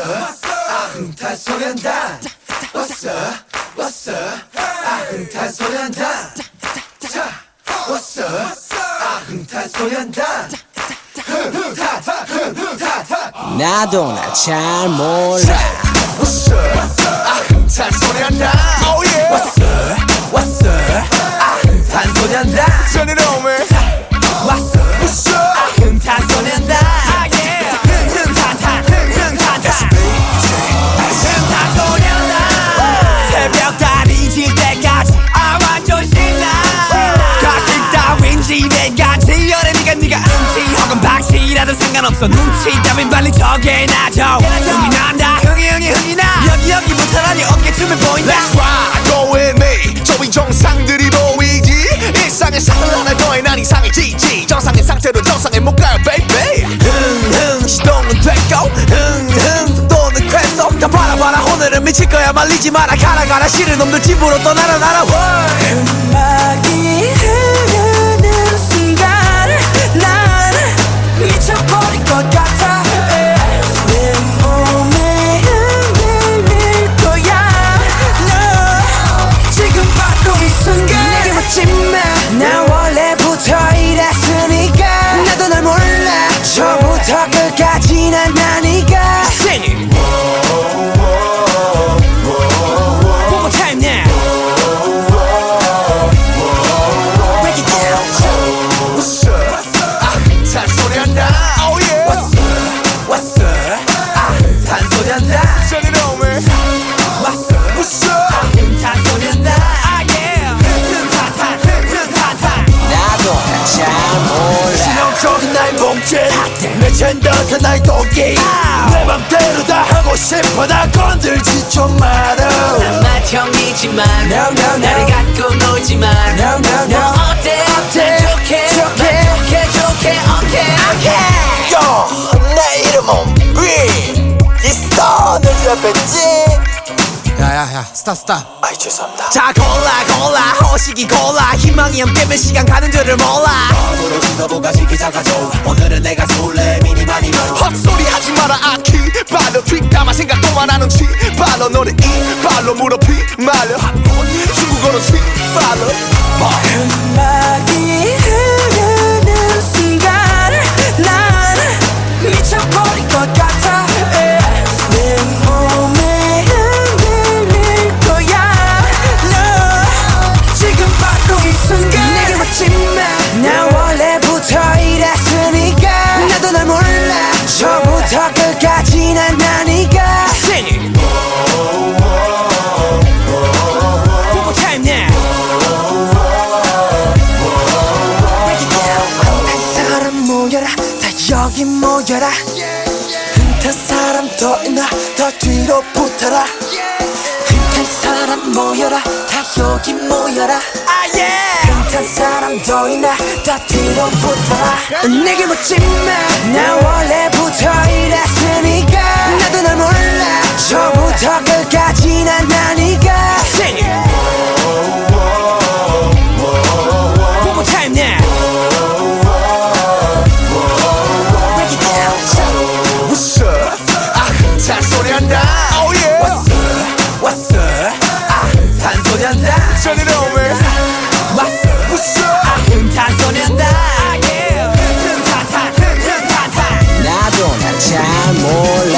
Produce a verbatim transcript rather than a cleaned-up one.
아흥탈 소년단 왔어 왔어 아흥탈 소년단 자 왔어 아흥탈 소년단 흥타타 흥타타 나도 날 잘 몰라 왔어 아흥탈 소년단 왔어 왔어 아흥탈 소년단 Turn it on, man. 왔어 왔어 아흥탈 소년단 흥타타 흥타타 흥타 소년단 새벽 달이 질 때까지 아 완전 신나 가식 따윈 집에까지 여름이가 네가 음치 혹은 박치라도 상관없어 눈치 따윈 빨리 정해놔줘 흥이 난다 흥이 흥이 흥이 나 여기 여기부터라니 어깨춤을 보인다 Let's ride, go with me. 저위 정상들이 보이지. 일상의 상을 하나 더해 난 이상해지지. 정상의 상태로 정상에 못 가요, baby. 흥흥 시동은 됐고 흥흥 속도는 쾌속 다 봐라 오늘은 미칠 거야 말리지 마라 가라 가라 싫은 놈들 집으로 떠나라 나라 음악이 흐르는 순간 난 미쳐버릴 것 같아 내 몸에 흔들릴 거야 너 지금 바로 이 순간 내게 묻지 마나 원래부터 이랬으니까 나도 널 몰라 처음부터 끝까지 난 나니까 Sing it One more time now Break it down 왔어 아흥탈 소년단 Oh yeah. 왔어 왔어 아흥탈 소년단 Turn it on, man. 왔어 왔어 아흥탈 소년단 흥타타 흥타타 나도 날 잘 몰라 치명적인 나의 몸짓 내 젠더한 나의 도끼 내 맘대로 다 하고 싶어 나 건들지 좀 마라 난 맏형이지만 No, no, no. 나를 갖고 놀지만 No, no, no. 너 어때 어때 좋게 좋게. 난 좋게 좋게 오케이 요! 내 이름은 비 있어 내 집 앞에 지 야야야 스탑 스탑 아이 죄송합니다 자 골라 골라 호식이 골라 희망이 없다면 시간 가는 줄을 몰라 으로 지도부까지 기차 가져 오늘은 내가 쏠래 미니마니로 헛소리 하지 마라 아키 발로 뒷담화 생각도 안 하는 치 발로 너를 이 발로 무릎이 말려 중국어로 치 발로 음악이 흐르는 순간 난 미쳐버릴 것 같아 내 몸에 흔들릴 거야 너 지금 바로 이 순간 내게 묻지 마나 원래부터 이랬으니까 나도 널 몰라 처음부터 끝까지 난 나니까 Sing it One more time now Break it down 한 사람 모여라 다 여기 모여라 흠탄 사람 더 있나 더 뒤로 붙어라 흠탄 사람 모여라 다 여기 모여라 흠탄 사람 더 있나 다 뒤로 붙어라 내게 묻지 마나 원래부터 이랬으니까 나도 널 몰라 처음부터 끝까지 난 나니까 Sing it One more time now Break it down 웃어 아흥탈 소년단 Oh yeah. 왔어 왔어 아흥탄 소년단 Turn it on, man. 왔어 왔어 아흥탄 소년단 흥타타 흥타타 나도 날 잘 몰라